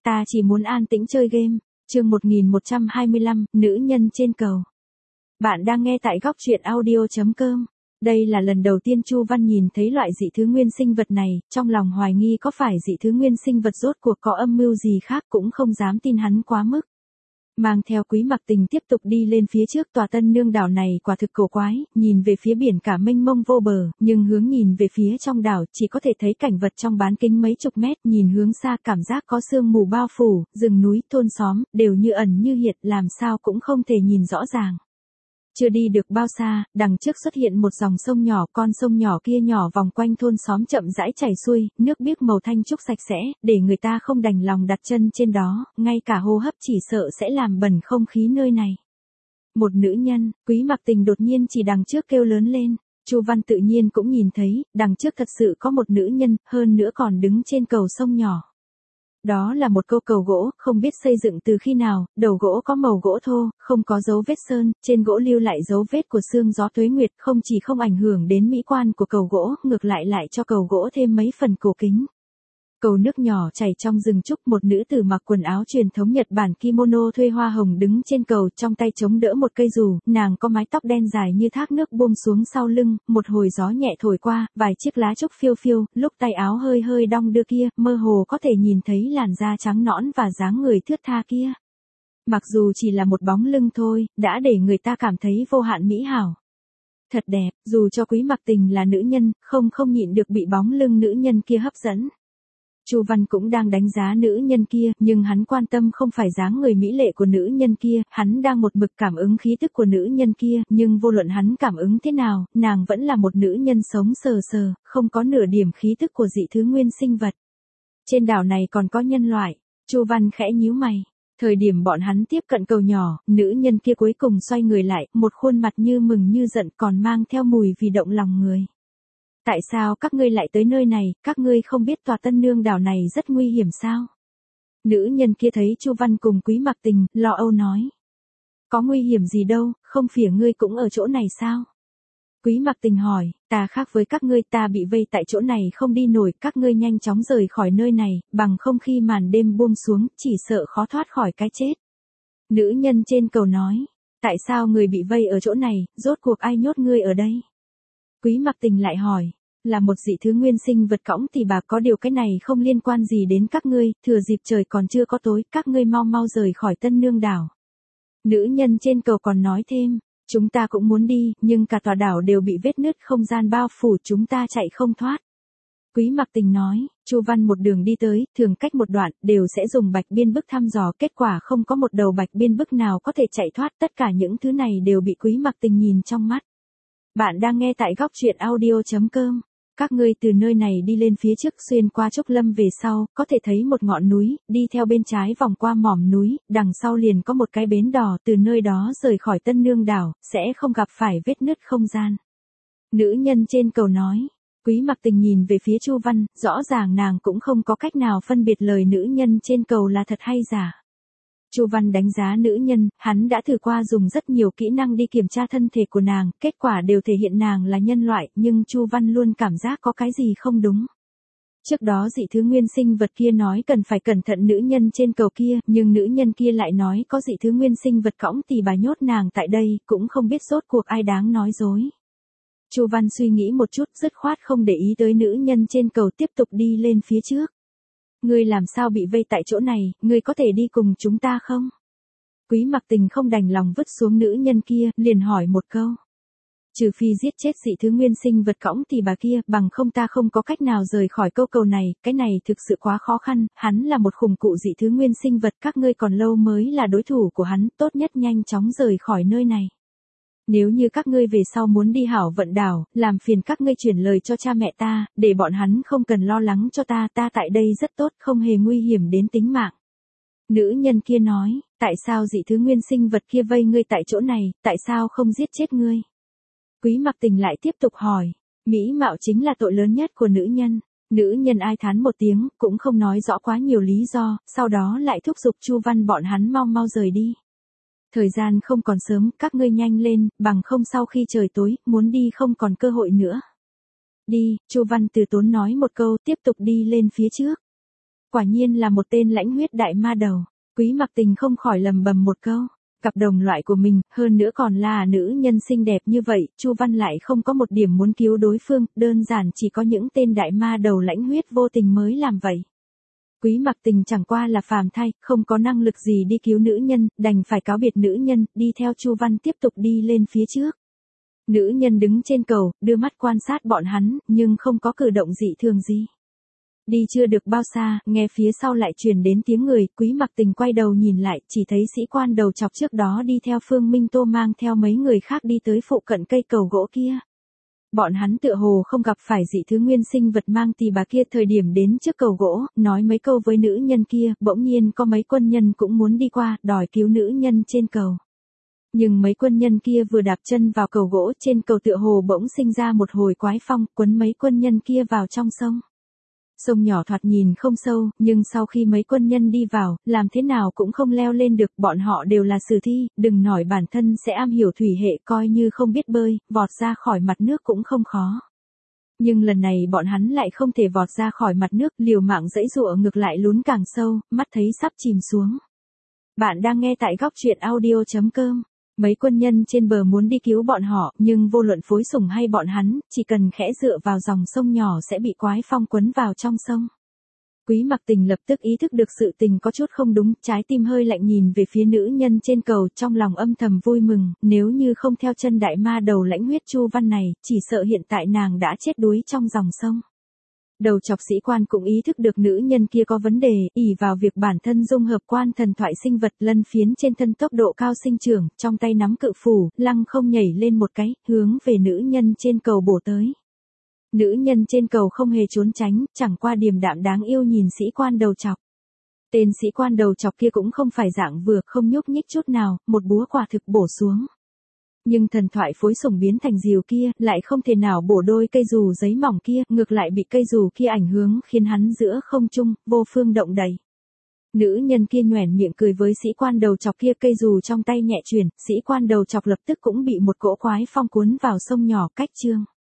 ta chỉ muốn an tĩnh chơi game. Chương 1125, nữ nhân trên cầu. Bạn đang nghe tại góc truyện audio.com. Đây là lần đầu tiên Chu Văn nhìn thấy loại dị thứ nguyên sinh vật này, trong lòng hoài nghi có phải dị thứ nguyên sinh vật rốt cuộc có âm mưu gì khác, cũng không dám tin hắn quá mức. Mang theo Quý Mặc Tình tiếp tục đi lên phía trước. Tòa Tân Nương đảo này quả thực cổ quái, nhìn về phía biển cả mênh mông vô bờ, nhưng hướng nhìn về phía trong đảo chỉ có thể thấy cảnh vật trong bán kính mấy chục mét, nhìn hướng xa cảm giác có sương mù bao phủ, rừng núi, thôn xóm, đều như ẩn như hiện, làm sao cũng không thể nhìn rõ ràng. Chưa đi được bao xa, đằng trước xuất hiện một dòng sông nhỏ, con sông nhỏ kia nhỏ vòng quanh thôn xóm chậm rãi chảy xuôi, nước biếc màu thanh trúc sạch sẽ, để người ta không đành lòng đặt chân trên đó, ngay cả hô hấp chỉ sợ sẽ làm bẩn không khí nơi này. Một nữ nhân, Quý Mặc Tình đột nhiên chỉ đằng trước kêu lớn lên. Chu Văn tự nhiên cũng nhìn thấy, đằng trước thật sự có một nữ nhân, hơn nữa còn đứng trên cầu sông nhỏ. Đó là một câu cầu gỗ, không biết xây dựng từ khi nào, đầu gỗ có màu gỗ thô, không có dấu vết sơn, trên gỗ lưu lại dấu vết của sương gió tuế nguyệt, không chỉ không ảnh hưởng đến mỹ quan của cầu gỗ, ngược lại cho cầu gỗ thêm mấy phần cổ kính. Cầu nước nhỏ chảy trong rừng trúc, một nữ tử mặc quần áo truyền thống Nhật Bản kimono thuê hoa hồng đứng trên cầu, trong tay chống đỡ một cây dù, nàng có mái tóc đen dài như thác nước buông xuống sau lưng, một hồi gió nhẹ thổi qua, vài chiếc lá trúc phiêu phiêu, lúc tay áo hơi đong đưa kia, mơ hồ có thể nhìn thấy làn da trắng nõn và dáng người thướt tha kia. Mặc dù chỉ là một bóng lưng thôi, đã để người ta cảm thấy vô hạn mỹ hảo. Thật đẹp, dù cho Quý Mặc Tình là nữ nhân, không nhịn được bị bóng lưng nữ nhân kia hấp dẫn. Chu Văn cũng đang đánh giá nữ nhân kia, nhưng hắn quan tâm không phải dáng người mỹ lệ của nữ nhân kia, hắn đang một mực cảm ứng khí tức của nữ nhân kia, nhưng vô luận hắn cảm ứng thế nào, nàng vẫn là một nữ nhân sống sờ, không có nửa điểm khí tức của dị thứ nguyên sinh vật. Trên đảo này còn có nhân loại. Chu Văn khẽ nhíu mày. Thời điểm bọn hắn tiếp cận cầu nhỏ, nữ nhân kia cuối cùng xoay người lại, một khuôn mặt như mừng như giận, còn mang theo mùi vì động lòng người. Tại sao các ngươi lại tới nơi này, các ngươi không biết tòa Tân Nương đảo này rất nguy hiểm sao? Nữ nhân kia thấy Chu Văn cùng Quý Mặc Tình, lo âu nói. Có nguy hiểm gì đâu, không phỉa ngươi cũng ở chỗ này sao? Quý Mặc Tình hỏi, ta khác với các ngươi, ta bị vây tại chỗ này không đi nổi, các ngươi nhanh chóng rời khỏi nơi này, bằng không khi màn đêm buông xuống, chỉ sợ khó thoát khỏi cái chết. Nữ nhân trên cầu nói, tại sao người bị vây ở chỗ này, rốt cuộc ai nhốt ngươi ở đây? Quý Mặc Tình lại hỏi, là một dị thứ nguyên sinh vật cõng thì bà, có điều cái này không liên quan gì đến các ngươi, thừa dịp trời còn chưa có tối, các ngươi mau rời khỏi Tân Nương đảo. Nữ nhân trên cầu còn nói thêm, chúng ta cũng muốn đi, nhưng cả tòa đảo đều bị vết nứt không gian bao phủ, chúng ta chạy không thoát. Quý Mặc Tình nói, Chu Văn một đường đi tới, thường cách một đoạn, đều sẽ dùng bạch biên bức thăm dò, kết quả không có một đầu bạch biên bức nào có thể chạy thoát, tất cả những thứ này đều bị Quý Mặc Tình nhìn trong mắt. Bạn đang nghe tại góc truyện audio.com. Các ngươi từ nơi này đi lên phía trước, xuyên qua Trúc Lâm về sau, có thể thấy một ngọn núi, đi theo bên trái vòng qua mỏm núi, đằng sau liền có một cái bến đò, từ nơi đó rời khỏi Tân Nương đảo, sẽ không gặp phải vết nứt không gian. Nữ nhân trên cầu nói. Quý Mặc Tình nhìn về phía Chu Văn, rõ ràng nàng cũng không có cách nào phân biệt lời nữ nhân trên cầu là thật hay giả. Chu Văn đánh giá nữ nhân, hắn đã thử qua dùng rất nhiều kỹ năng đi kiểm tra thân thể của nàng, kết quả đều thể hiện nàng là nhân loại, nhưng Chu Văn luôn cảm giác có cái gì không đúng. Trước đó dị thứ nguyên sinh vật kia nói cần phải cẩn thận nữ nhân trên cầu kia, nhưng nữ nhân kia lại nói có dị thứ nguyên sinh vật cõng thì bà nhốt nàng tại đây, cũng không biết rốt cuộc ai đáng nói dối. Chu Văn suy nghĩ một chút, dứt khoát không để ý tới nữ nhân trên cầu, tiếp tục đi lên phía trước. Ngươi làm sao bị vây tại chỗ này, ngươi có thể đi cùng chúng ta không? Quý Mặc Tình không đành lòng vứt xuống nữ nhân kia, liền hỏi một câu. Trừ phi giết chết dị thứ nguyên sinh vật cõng thì bà kia, bằng không ta không có cách nào rời khỏi câu cầu này, cái này thực sự quá khó khăn, hắn là một khủng cụ dị thứ nguyên sinh vật, các ngươi còn lâu mới là đối thủ của hắn, tốt nhất nhanh chóng rời khỏi nơi này. Nếu như các ngươi về sau muốn đi Hảo Vận đảo, làm phiền các ngươi chuyển lời cho cha mẹ ta, để bọn hắn không cần lo lắng cho ta, ta tại đây rất tốt, không hề nguy hiểm đến tính mạng. Nữ nhân kia nói, tại sao dị thứ nguyên sinh vật kia vây ngươi tại chỗ này, tại sao không giết chết ngươi? Quý Mặc Tình lại tiếp tục hỏi, mỹ mạo chính là tội lớn nhất của nữ nhân. Nữ nhân ai thán một tiếng, cũng không nói rõ quá nhiều lý do, sau đó lại thúc giục Chu Văn bọn hắn mau rời đi. Thời gian không còn sớm, các ngươi nhanh lên, bằng không sau khi trời tối, muốn đi không còn cơ hội nữa. Đi, Chu Văn từ tốn nói một câu, tiếp tục đi lên phía trước. Quả nhiên là một tên lãnh huyết đại ma đầu. Quý Mặc Tình không khỏi lầm bầm một câu. Cặp đồng loại của mình, hơn nữa còn là nữ nhân xinh đẹp như vậy, Chu Văn lại không có một điểm muốn cứu đối phương, đơn giản chỉ có những tên đại ma đầu lãnh huyết vô tình mới làm vậy. Quý Mặc Tình chẳng qua là phàm thai, không có năng lực gì đi cứu nữ nhân, đành phải cáo biệt nữ nhân, đi theo Chu Văn tiếp tục đi lên phía trước. Nữ nhân đứng trên cầu, đưa mắt quan sát bọn hắn, nhưng không có cử động dị thường gì. Đi chưa được bao xa, nghe phía sau lại truyền đến tiếng người, Quý Mặc Tình quay đầu nhìn lại, chỉ thấy sĩ quan đầu chọc trước đó đi theo Phương Minh Tô mang theo mấy người khác đi tới phụ cận cây cầu gỗ kia. Bọn hắn tựa hồ không gặp phải dị thứ nguyên sinh vật mang tì bà kia thời điểm đến trước cầu gỗ, nói mấy câu với nữ nhân kia, bỗng nhiên có mấy quân nhân cũng muốn đi qua, đòi cứu nữ nhân trên cầu. Nhưng mấy quân nhân kia vừa đạp chân vào cầu gỗ, trên cầu tựa hồ bỗng sinh ra một hồi quái phong, quấn mấy quân nhân kia vào trong sông. Sông nhỏ thoạt nhìn không sâu, nhưng sau khi mấy quân nhân đi vào, làm thế nào cũng không leo lên được, bọn họ đều là sử thi, đừng nói bản thân sẽ am hiểu thủy hệ, coi như không biết bơi, vọt ra khỏi mặt nước cũng không khó. Nhưng lần này bọn hắn lại không thể vọt ra khỏi mặt nước, liều mạng giãy giụa ngược lại lún càng sâu, mắt thấy sắp chìm xuống. Bạn đang nghe tại góc truyện audio.com. Mấy quân nhân trên bờ muốn đi cứu bọn họ, nhưng vô luận phối sủng hay bọn hắn, chỉ cần khẽ dựa vào dòng sông nhỏ sẽ bị quái phong quấn vào trong sông. Quý Mặc Tình lập tức ý thức được sự tình có chút không đúng, trái tim hơi lạnh nhìn về phía nữ nhân trên cầu, trong lòng âm thầm vui mừng, nếu như không theo chân đại ma đầu lãnh huyết Chu Văn này, chỉ sợ hiện tại nàng đã chết đuối trong dòng sông. Đầu chọc sĩ quan cũng ý thức được nữ nhân kia có vấn đề, ỷ vào việc bản thân dung hợp quan thần thoại sinh vật lân phiến trên thân tốc độ cao sinh trưởng, trong tay nắm cự phủ, lăng không nhảy lên một cái, hướng về nữ nhân trên cầu bổ tới. Nữ nhân trên cầu không hề trốn tránh, chẳng qua điềm đạm đáng yêu nhìn sĩ quan đầu chọc. Tên sĩ quan đầu chọc kia cũng không phải dạng vừa, không nhúc nhích chút nào, một búa quả thực bổ xuống. Nhưng thần thoại phối sủng biến thành diều kia, lại không thể nào bổ đôi cây dù giấy mỏng kia, ngược lại bị cây dù kia ảnh hưởng khiến hắn giữa không trung, vô phương động đậy. Nữ nhân kia nhoẻn miệng cười với sĩ quan đầu chọc kia, cây dù trong tay nhẹ chuyển, sĩ quan đầu chọc lập tức cũng bị một cỗ quái phong cuốn vào sông nhỏ cách chương.